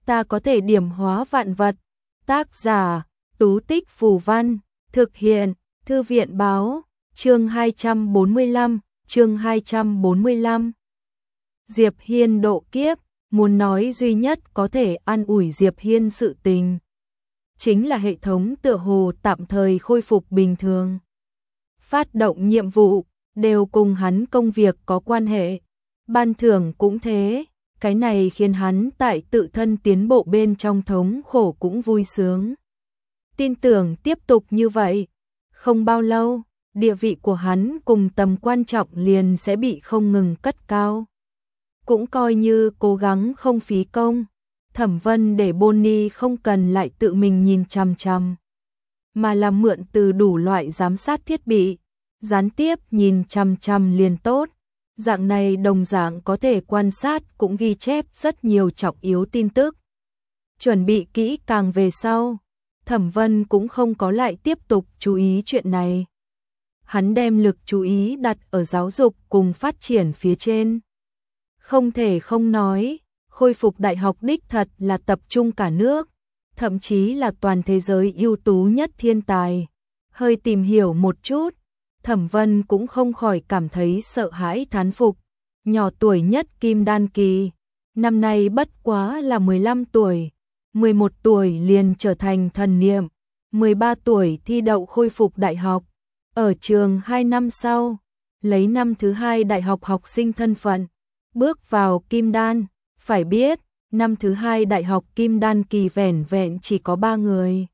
ta có thể điểm hóa vạn vật. Tác giả, Tú Tích Phù Văn, thực hiện, Thư viện Báo, chương 245, chương 245. Diệp Hiên độ kiếp, muốn nói duy nhất có thể an ủi Diệp Hiên sự tình. Chính là hệ thống tựa hồ tạm thời khôi phục bình thường. Phát động nhiệm vụ, đều cùng hắn công việc có quan hệ. Ban thưởng cũng thế, cái này khiến hắn tại tự thân tiến bộ bên trong thống khổ cũng vui sướng. Tin tưởng tiếp tục như vậy, không bao lâu, địa vị của hắn cùng tầm quan trọng liền sẽ bị không ngừng cất cao. Cũng coi như cố gắng không phí công, Thẩm Vân để Bonnie không cần lại tự mình nhìn chằm chằm, mà là mượn từ đủ loại giám sát thiết bị, gián tiếp nhìn chằm chằm liền tốt. Dạng này đồng dạng có thể quan sát cũng ghi chép rất nhiều trọng yếu tin tức. Chuẩn bị kỹ càng về sau, Thẩm Vân cũng không có lại tiếp tục chú ý chuyện này. Hắn đem lực chú ý đặt ở giáo dục cùng phát triển phía trên. Không thể không nói, khôi phục đại học đích thật là tập trung cả nước, thậm chí là toàn thế giới ưu tú nhất thiên tài. Hơi tìm hiểu một chút, Thẩm Vân cũng không khỏi cảm thấy sợ hãi thán phục. Nhỏ tuổi nhất kim đan kỳ, năm nay bất quá là 15 tuổi, 11 tuổi liền trở thành thần niệm, 13 tuổi thi đậu khôi phục đại học. Ở trường 2 năm sau, lấy năm thứ 2 đại học học sinh thân phận, bước vào kim đan. Phải biết, năm thứ 2 đại học kim đan kỳ vẻn vẹn chỉ có 3 người.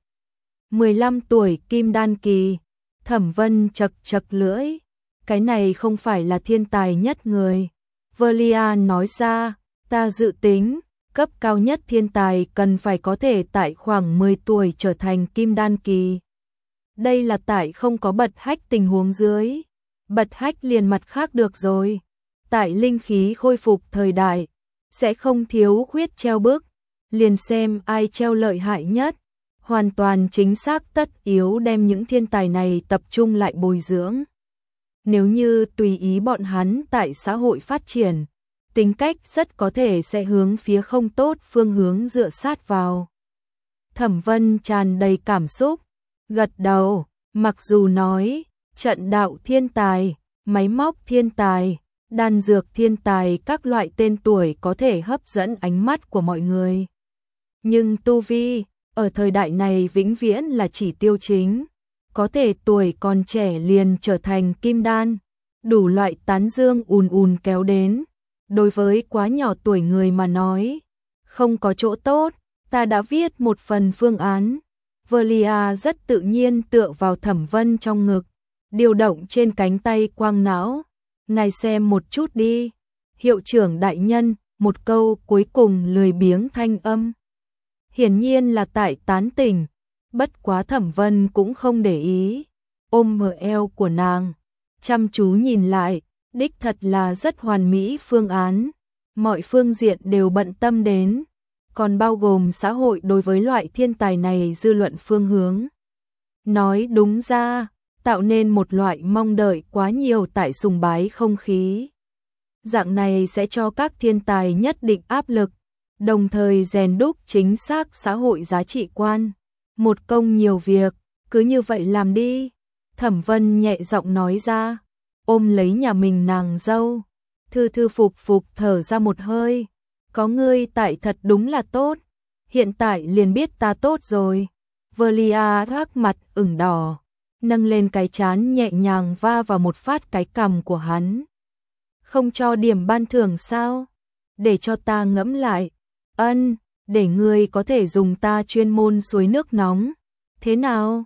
15 tuổi kim đan kỳ, Thẩm Vân chật chật lưỡi, cái này không phải là thiên tài nhất người. Velia nói ra, ta dự tính, cấp cao nhất thiên tài cần phải có thể tại khoảng 10 tuổi trở thành kim đan kỳ. Đây là tại không có bật hách tình huống dưới. Bật hách liền mặt khác được rồi. Tại linh khí khôi phục thời đại, sẽ không thiếu khuyết treo bức, liền xem ai treo lợi hại nhất. Hoàn toàn chính xác tất yếu đem những thiên tài này tập trung lại bồi dưỡng. Nếu như tùy ý bọn hắn tại xã hội phát triển, tính cách rất có thể sẽ hướng phía không tốt phương hướng dựa sát vào. Thẩm Vân tràn đầy cảm xúc, gật đầu, mặc dù nói, trận đạo thiên tài, máy móc thiên tài, đan dược thiên tài các loại tên tuổi có thể hấp dẫn ánh mắt của mọi người. Nhưng tu vi, ở thời đại này vĩnh viễn là chỉ tiêu chính. Có thể tuổi còn trẻ liền trở thành kim đan, đủ loại tán dương ùn ùn kéo đến. Đối với quá nhỏ tuổi người mà nói, không có chỗ tốt, ta đã viết một phần phương án. Velia rất tự nhiên tựa vào Thẩm Vân trong ngực, điều động trên cánh tay quang não. Ngài xem một chút đi. Hiệu trưởng đại nhân, một câu cuối cùng lười biếng thanh âm. Hiển nhiên là tại tán tỉnh, bất quá Thẩm Vân cũng không để ý, ôm bờ eo của nàng, chăm chú nhìn lại, đích thật là rất hoàn mỹ phương án, mọi phương diện đều bận tâm đến, còn bao gồm xã hội đối với loại thiên tài này dư luận phương hướng. Nói đúng ra, tạo nên một loại mong đợi quá nhiều tại sùng bái không khí. Dạng này sẽ cho các thiên tài nhất định áp lực, đồng thời rèn đúc chính xác xã hội giá trị quan. Một công nhiều việc, cứ như vậy làm đi. Thẩm Vân nhẹ giọng nói ra, ôm lấy nhà mình nàng dâu, thư thư phục phục thở ra một hơi. Có ngươi tại thật đúng là tốt, hiện tại liền biết ta tốt rồi. Velia thắc mặt ửng đỏ, nâng lên cái trán nhẹ nhàng va vào một phát cái cằm của hắn. Không cho điểm ban thưởng sao? Để cho ta ngẫm lại. Ân, để ngươi có thể dùng ta chuyên môn suối nước nóng. Thế nào?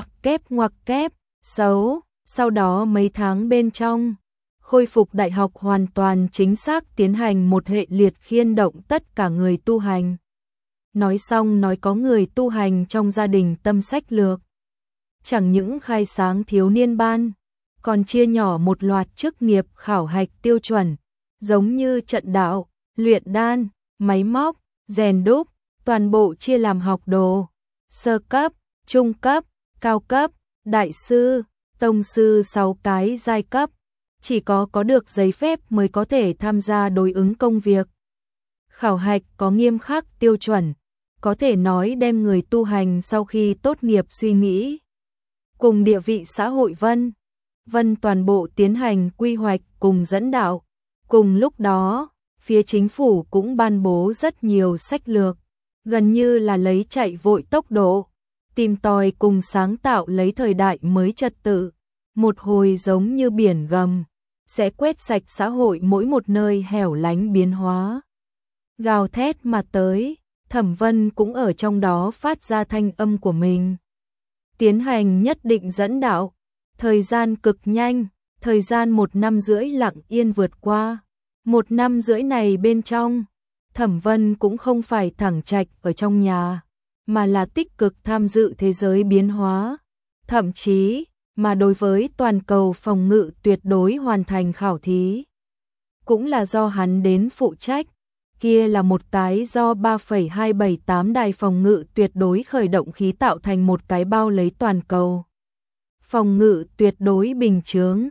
Ngoặc kép, xấu. Sau đó mấy tháng bên trong, khôi phục đại học hoàn toàn chính xác tiến hành một hệ liệt khiên động tất cả người tu hành. Nói xong nói có người tu hành trong gia đình tâm sách lược. Chẳng những khai sáng thiếu niên ban, còn chia nhỏ một loạt chức nghiệp khảo hạch tiêu chuẩn, giống như trận đạo, luyện đan, máy móc, rèn đúc, toàn bộ chia làm học đồ, sơ cấp, trung cấp, cao cấp, đại sư, tông sư 6 cái giai cấp, chỉ có được giấy phép mới có thể tham gia đối ứng công việc. Khảo hạch có nghiêm khắc tiêu chuẩn, có thể nói đem người tu hành sau khi tốt nghiệp suy nghĩ cùng địa vị xã hội vân toàn bộ tiến hành quy hoạch cùng dẫn đạo. Cùng lúc đó, phía chính phủ cũng ban bố rất nhiều sách lược, gần như là lấy chạy vội tốc độ, tìm tòi cùng sáng tạo lấy thời đại mới trật tự, một hồi giống như biển gầm, sẽ quét sạch xã hội mỗi một nơi hẻo lánh biến hóa. Gào thét mà tới, Thẩm Vân cũng ở trong đó phát ra thanh âm của mình. Tiến hành nhất định dẫn đạo, thời gian cực nhanh, thời gian 1 năm rưỡi lặng yên vượt qua. 1 năm rưỡi này bên trong, Thẩm Vân cũng không phải thẳng trạch ở trong nhà, mà là tích cực tham dự thế giới biến hóa. Thậm chí, mà đối với toàn cầu phòng ngự tuyệt đối hoàn thành khảo thí, cũng là do hắn đến phụ trách. Kia là một cái do 3,278 đài phòng ngự tuyệt đối khởi động khí tạo thành một cái bao lấy toàn cầu. Phòng ngự tuyệt đối bình chướng,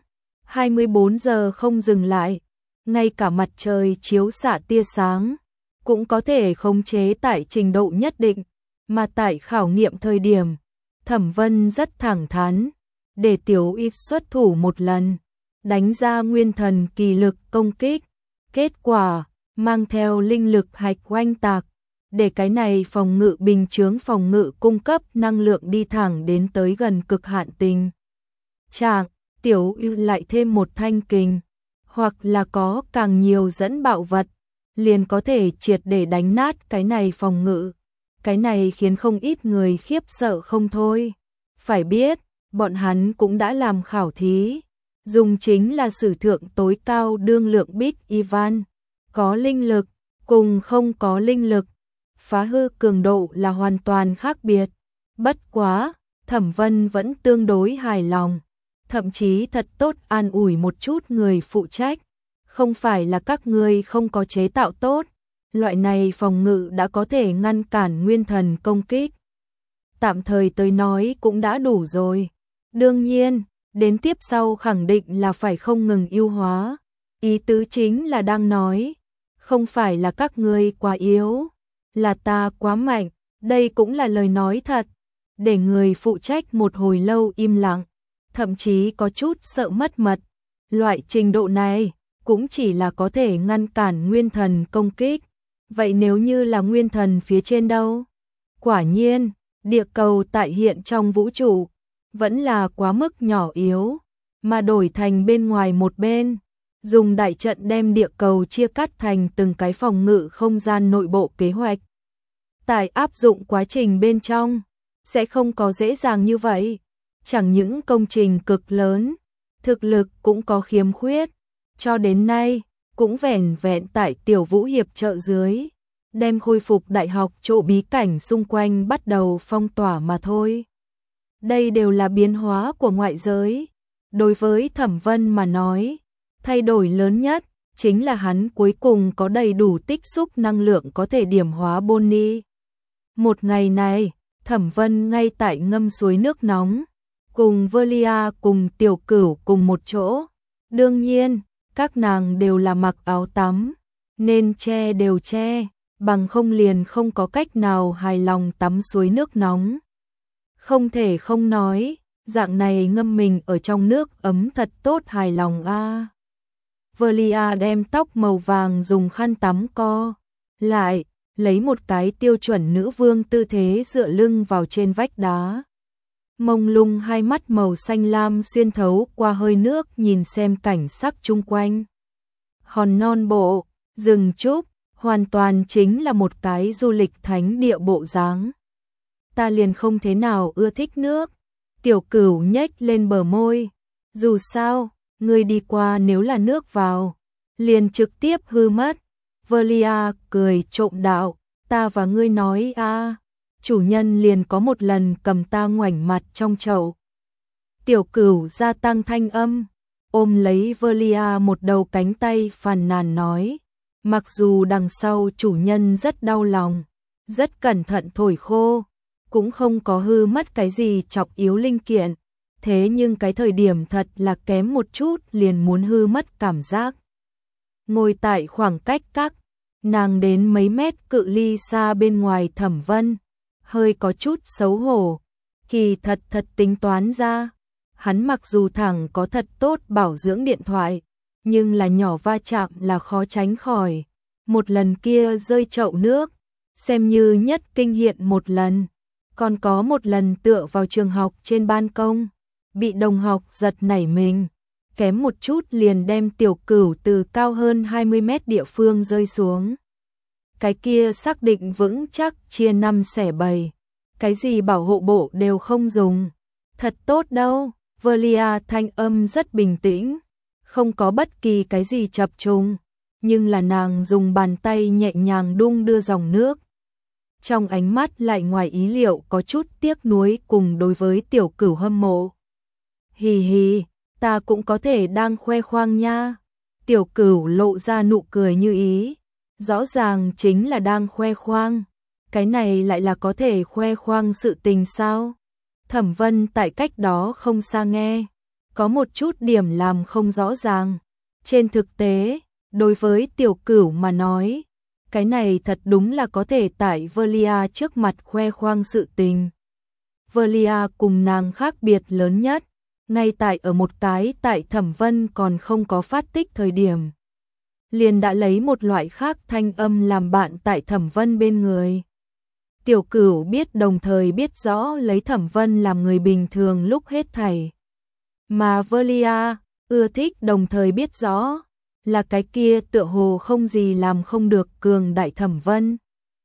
24 giờ không dừng lại, ngay cả mặt trời chiếu xạ tia sáng, cũng có thể khống chế tại trình độ nhất định, mà tại khảo nghiệm thời điểm, Thẩm Vân rất thẳng thắn, để Tiểu Y xuất thủ một lần, đánh ra nguyên thần kỳ lực công kích, kết quả mang theo linh lực hạch oanh tạc, để cái này phòng ngự bình chướng phòng ngự cung cấp năng lượng đi thẳng đến tới gần cực hạn tình trạng. Tiểu Y lại thêm một thanh kình, hoặc là có càng nhiều dẫn bạo vật, liền có thể triệt để đánh nát cái này phòng ngự. Cái này khiến không ít người khiếp sợ không thôi. Phải biết, bọn hắn cũng đã làm khảo thí, dùng chính là sử thượng tối cao đương lượng Big Ivan, có linh lực, cùng không có linh lực, phá hư cường độ là hoàn toàn khác biệt. Bất quá, Thẩm Vân vẫn tương đối hài lòng, thậm chí thật tốt an ủi một chút người phụ trách. Không phải là các ngươi không có chế tạo tốt, loại này phòng ngự đã có thể ngăn cản nguyên thần công kích. Tạm thời tới nói cũng đã đủ rồi. Đương nhiên, đến tiếp sau khẳng định là phải không ngừng ưu hóa. Ý tứ chính là đang nói, không phải là các ngươi quá yếu, là ta quá mạnh, đây cũng là lời nói thật. Để người phụ trách một hồi lâu im lặng, thậm chí có chút sợ mất mật. Loại trình độ này cũng chỉ là có thể ngăn cản nguyên thần công kích. Vậy nếu như là nguyên thần phía trên đâu? Quả nhiên, địa cầu tại hiện trong vũ trụ vẫn là quá mức nhỏ yếu, mà đổi thành bên ngoài một bên, dùng đại trận đem địa cầu chia cắt thành từng cái phòng ngự không gian nội bộ kế hoạch. Tại áp dụng quá trình bên trong, sẽ không có dễ dàng như vậy. Chẳng những công trình cực lớn, thực lực cũng có khiếm khuyết. Cho đến nay, cũng vẻn vẹn tại Tiểu Vũ hiệp trợ dưới, đem khôi phục đại học chỗ bí cảnh xung quanh bắt đầu phong tỏa mà thôi. Đây đều là biến hóa của ngoại giới. Đối với Thẩm Vân mà nói, thay đổi lớn nhất chính là hắn cuối cùng có đầy đủ tích xúc năng lượng có thể điểm hóa Bonnie. Một ngày này, Thẩm Vân ngay tại ngâm suối nước nóng, cùng Velia cùng Tiểu Cửu cùng một chỗ. Đương nhiên, các nàng đều là mặc áo tắm, nên che đều che, bằng không liền không có cách nào hài lòng tắm suối nước nóng. Không thể không nói, dạng này ngâm mình ở trong nước ấm thật tốt hài lòng a. Velia đem tóc màu vàng dùng khăn tắm co lại, lấy một cái tiêu chuẩn nữ vương tư thế dựa lưng vào trên vách đá. Mông lung hai mắt màu xanh lam xuyên thấu qua hơi nước nhìn xem cảnh sắc chung quanh. Hòn non bộ, rừng trúc, hoàn toàn chính là một cái du lịch thánh địa bộ dáng. Ta liền không thế nào ưa thích nước. Tiểu Cửu nhếch lên bờ môi. Dù sao, người đi qua nếu là nước vào, liền trực tiếp hư mất. Velia cười trộm đạo, ta và ngươi nói a, chủ nhân liền có một lần cầm ta ngoảnh mặt trong chậu. Tiểu Cửu gia tăng thanh âm, ôm lấy Velia một đầu cánh tay phàn nàn nói, mặc dù đằng sau chủ nhân rất đau lòng, rất cẩn thận thổi khô, cũng không có hư mất cái gì chọc yếu linh kiện, thế nhưng cái thời điểm thật là kém một chút liền muốn hư mất cảm giác. Ngồi tại khoảng cách các Nàng đến mấy mét cự ly xa bên ngoài Thẩm Vân, hơi có chút xấu hổ. Kỳ thật tính toán ra, hắn mặc dù thẳng có thật tốt bảo dưỡng điện thoại, nhưng là nhỏ va chạm là khó tránh khỏi. Một lần kia rơi chậu nước, xem như nhất kinh hiện một lần. Còn có một lần tựa vào trường học trên ban công, bị đồng học giật nảy mình, kém một chút liền đem Tiểu Cửu từ cao hơn 20 mét địa phương rơi xuống. Cái kia xác định vững chắc chia 5 xẻ 7, cái gì bảo hộ bộ đều không dùng. Thật tốt đâu, Velia thanh âm rất bình tĩnh, không có bất kỳ cái gì chập trùng, nhưng là nàng dùng bàn tay nhẹ nhàng đung đưa dòng nước. Trong ánh mắt lại ngoài ý liệu có chút tiếc nuối cùng đối với Tiểu Cửu hâm mộ. Hì hì, ta cũng có thể đang khoe khoang nha. Tiểu Cửu lộ ra nụ cười như ý, rõ ràng chính là đang khoe khoang. Cái này lại là có thể khoe khoang sự tình sao? Thẩm Vân tại cách đó không xa nghe, có một chút điểm làm không rõ ràng. Trên thực tế, đối với Tiểu Cửu mà nói, cái này thật đúng là có thể tại Velia trước mặt khoe khoang sự tình. Velia cùng nàng khác biệt lớn nhất, ngay tại ở một cái tại Thẩm Vân còn không có phát tích thời điểm. Liền đã lấy một loại khác thanh âm làm bạn tại Thẩm Vân bên người. Tiểu Cửu biết đồng thời biết rõ lấy Thẩm Vân làm người bình thường lúc hết thảy. Mà Velia ưa thích đồng thời biết rõ là cái kia tựa hồ không gì làm không được cường đại Thẩm Vân.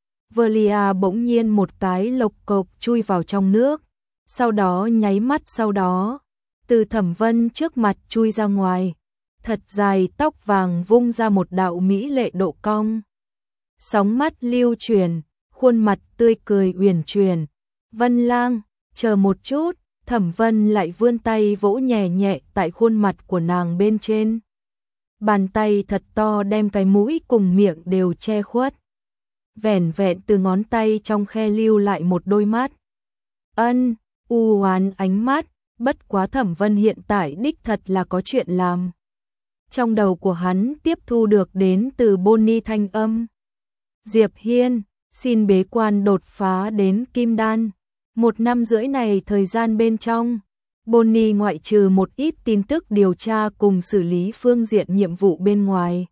Velia bỗng nhiên một cái lộc cộc chui vào trong nước, sau đó nháy mắt sau đó, từ Thẩm Vân trước mặt chui ra ngoài, thật dài tóc vàng vung ra một đạo mỹ lệ độ cong. Sóng mắt lưu chuyển, khuôn mặt tươi cười uyển chuyển. Vân Lang, chờ một chút, Thẩm Vân lại vươn tay vỗ nhẹ nhẹ tại khuôn mặt của nàng bên trên. Bàn tay thật to đem cái mũi cùng miệng đều che khuất. Vẻn vẹn từ ngón tay trong khe lưu lại một đôi mắt. U hoán ánh mắt, bất quá Thẩm Vân hiện tại đích thật là có chuyện làm. Trong đầu của hắn tiếp thu được đến từ Bonnie thanh âm. Diệp Hiên, xin bế quan đột phá đến Kim Đan. 1 năm rưỡi này thời gian bên trong, Bonnie ngoại trừ một ít tin tức điều tra cùng xử lý phương diện nhiệm vụ bên ngoài,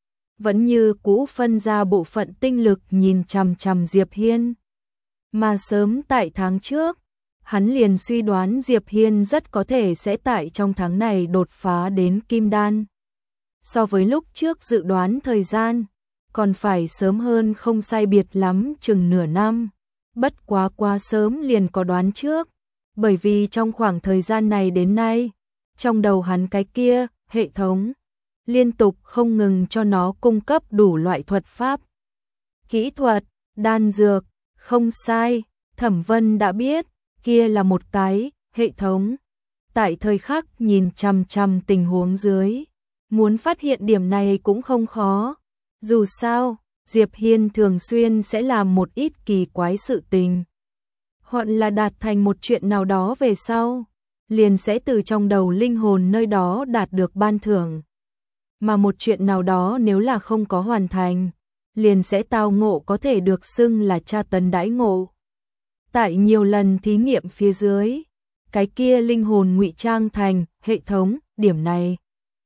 vẫn như cũ phân ra bộ phận tinh lực nhìn chằm chằm Diệp Hiên. Mà sớm tại tháng trước, hắn liền suy đoán Diệp Hiên rất có thể sẽ tại trong tháng này đột phá đến Kim Đan. So với lúc trước dự đoán thời gian, còn phải sớm hơn không sai biệt lắm chừng nửa năm. Bất quá quá sớm liền có đoán trước, bởi vì trong khoảng thời gian này đến nay, trong đầu hắn cái kia, hệ thống, liên tục không ngừng cho nó cung cấp đủ loại thuật pháp. Kỹ thuật, đan dược, không sai, Thẩm Vân đã biết, kia là một cái, hệ thống. Tại thời khắc nhìn chằm chằm tình huống dưới, muốn phát hiện điểm này cũng không khó. Dù sao, Diệp Hiên thường xuyên sẽ làm một ít kỳ quái sự tình. Hoặc là đạt thành một chuyện nào đó về sau, liền sẽ từ trong đầu linh hồn nơi đó đạt được ban thưởng. Mà một chuyện nào đó nếu là không có hoàn thành, liền sẽ tao ngộ có thể được xưng là tra tấn đãi ngộ. Tại nhiều lần thí nghiệm phía dưới, cái kia linh hồn ngụy trang thành hệ thống, điểm này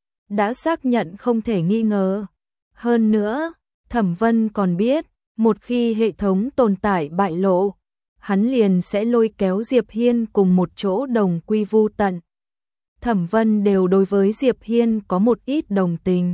đã xác nhận không thể nghi ngờ. Hơn nữa, Thẩm Vân còn biết, một khi hệ thống tồn tại bại lộ, hắn liền sẽ lôi kéo Diệp Hiên cùng một chỗ đồng quy vu tận. Thẩm Vân đều đối với Diệp Hiên có một ít đồng tình.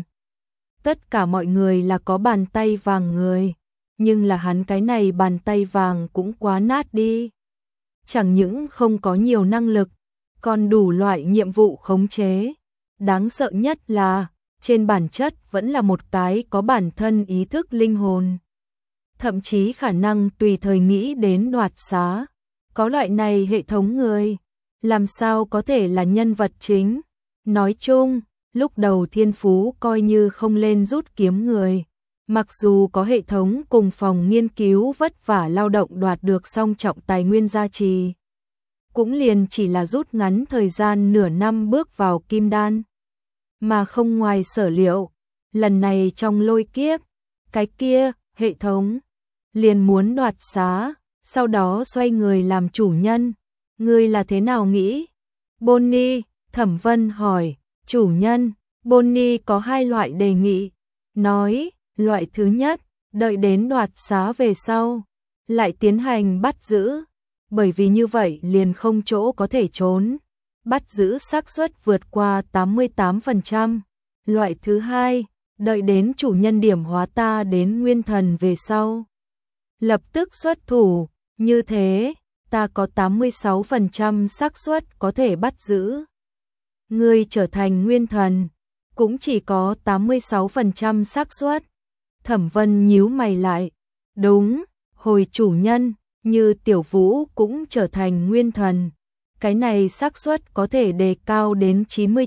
Tất cả mọi người là có bàn tay vàng người, nhưng là hắn cái này bàn tay vàng cũng quá nát đi. Chẳng những không có nhiều năng lực, còn đủ loại nhiệm vụ khống chế. Đáng sợ nhất là, trên bản chất vẫn là một cái có bản thân ý thức linh hồn. Thậm chí khả năng tùy thời nghĩ đến đoạt xá. Có loại này hệ thống người, làm sao có thể là nhân vật chính. Nói chung, lúc đầu thiên phú coi như không lên rút kiếm người. Mặc dù có hệ thống cùng phòng nghiên cứu vất vả lao động đoạt được song trọng tài nguyên gia trì, cũng liền chỉ là rút ngắn thời gian nửa năm bước vào Kim Đan. Mà không ngoài sở liệu, lần này trong lôi kiếp, Cái kia, hệ thống liền muốn đoạt xá, sau đó xoay người làm chủ nhân. Ngươi là thế nào nghĩ? Bonnie, Thẩm Vân hỏi, chủ nhân, Bonnie có hai loại đề nghị. Nói, loại thứ nhất, đợi đến đoạt xá về sau, lại tiến hành bắt giữ. Bởi vì như vậy liền không chỗ có thể trốn. Bắt giữ xác suất vượt qua 88%. Loại thứ hai, đợi đến chủ nhân điểm hóa ta đến nguyên thần về sau, lập tức xuất thủ, như thế, ta có 86% xác suất có thể bắt giữ. Ngươi trở thành nguyên thần, cũng chỉ có 86% xác suất. Thẩm Vân nhíu mày lại, đúng, hồi chủ nhân, như Tiểu Vũ cũng trở thành nguyên thần. Cái này xác suất có thể đề cao đến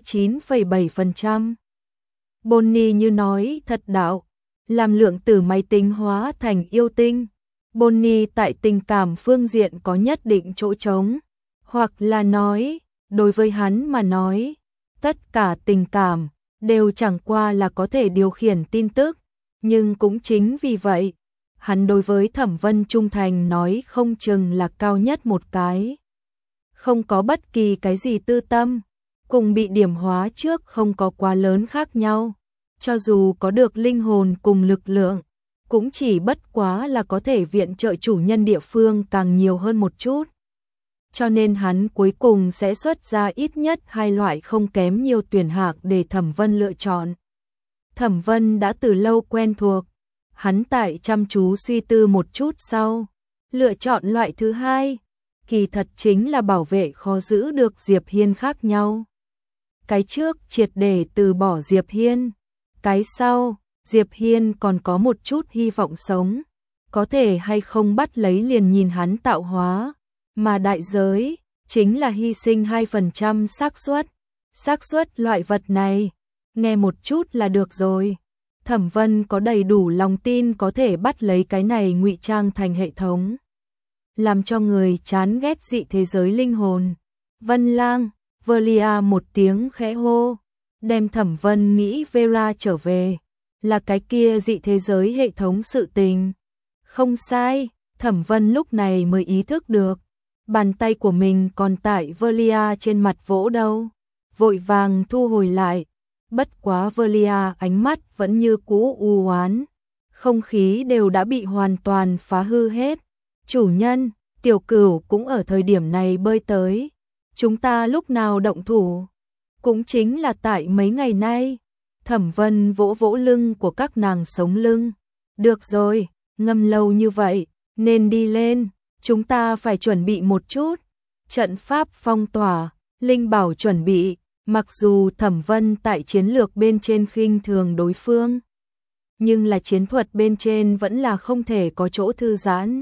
99,7%. Bonnie như nói thật đạo, làm lượng tử máy tính hóa thành yêu tinh. Bonnie tại tình cảm phương diện có nhất định chỗ trống, hoặc là nói, đối với hắn mà nói, tất cả tình cảm đều chẳng qua là có thể điều khiển tin tức, nhưng cũng chính vì vậy, hắn đối với Thẩm Vân trung thành nói không chừng là cao nhất một cái. Không có bất kỳ cái gì tư tâm, cùng bị điểm hóa trước không có quá lớn khác nhau. Cho dù có được linh hồn cùng lực lượng, cũng chỉ bất quá là có thể viện trợ chủ nhân địa phương càng nhiều hơn một chút. Cho nên hắn cuối cùng sẽ xuất ra ít nhất hai loại không kém nhiều tuyển hạng để Thẩm Vân lựa chọn. Thẩm Vân đã từ lâu quen thuộc, hắn tại chăm chú suy tư một chút sau, lựa chọn loại thứ hai, kỳ thật chính là bảo vệ khó giữ được Diệp Hiên khác nhau. Cái trước triệt để từ bỏ Diệp Hiên, cái sau, Diệp Hiên còn có một chút hy vọng sống, có thể hay không bắt lấy liền nhìn hắn tạo hóa, mà đại giới chính là hy sinh 2% xác suất. Xác suất loại vật này, nghe một chút là được rồi. Thẩm Vân có đầy đủ lòng tin có thể bắt lấy cái này ngụy trang thành hệ thống, làm cho người chán ghét dị thế giới linh hồn. Vân Lang, Velia một tiếng khẽ hô, đem Thẩm Vân nghĩ Vera trở về, là cái kia dị thế giới hệ thống sự tình. Không sai, Thẩm Vân lúc này mới ý thức được, bàn tay của mình còn tại Velia trên mặt vỗ đâu, vội vàng thu hồi lại. Bất quá Velia ánh mắt vẫn như cũ u oán, không khí đều đã bị hoàn toàn phá hư hết. Chủ nhân, Tiểu Cửu cũng ở thời điểm này bơi tới, chúng ta lúc nào động thủ? Cũng chính là tại mấy ngày nay. Thẩm Vân vỗ vỗ lưng của các nàng sống lưng. Được rồi, ngâm lâu như vậy, nên đi lên, chúng ta phải chuẩn bị một chút. Trận pháp phong tỏa, linh bảo chuẩn bị, mặc dù Thẩm Vân tại chiến lược bên trên khinh thường đối phương, nhưng là chiến thuật bên trên vẫn là không thể có chỗ thư giãn.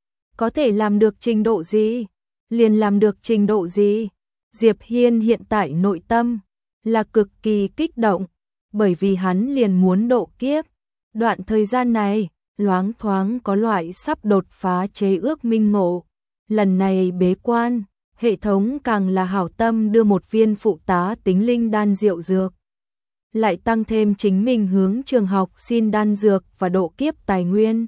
Có thể làm được trình độ gì? Liền làm được trình độ gì? Diệp Hiên hiện tại nội tâm là cực kỳ kích động, bởi vì hắn liền muốn độ kiếp. Đoạn thời gian này, loáng thoáng có loại sắp đột phá chế ước minh ngộ. Lần này bế quan, hệ thống càng là hảo tâm đưa một viên phụ tá tính linh đan diệu dược. Lại tăng thêm chính mình hướng trường học xin đan dược và độ kiếp tài nguyên.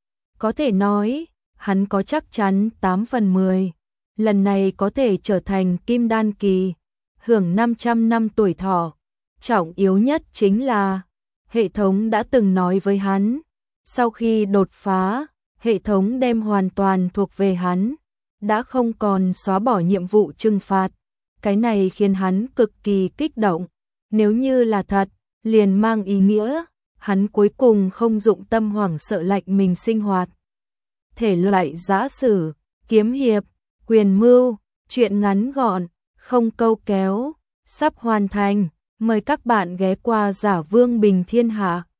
Có thể nói, hắn có chắc chắn 8 phần 10. Lần này có thể trở thành kim đan kỳ, hưởng 500 năm tuổi thọ. Trọng yếu nhất chính là, hệ thống đã từng nói với hắn, sau khi đột phá, hệ thống đem hoàn toàn thuộc về hắn, đã không còn xóa bỏ nhiệm vụ trừng phạt. Cái này khiến hắn cực kỳ kích động. Nếu như là thật, liền mang ý nghĩa, hắn cuối cùng không dụng tâm hoảng sợ lạnh mình sinh hoạt. Thể loại giã sử, kiếm hiệp, quyền mưu, truyện ngắn gọn, không câu kéo, sắp hoàn thành. Mời các bạn ghé qua Giả Vương Bình Thiên Hạ.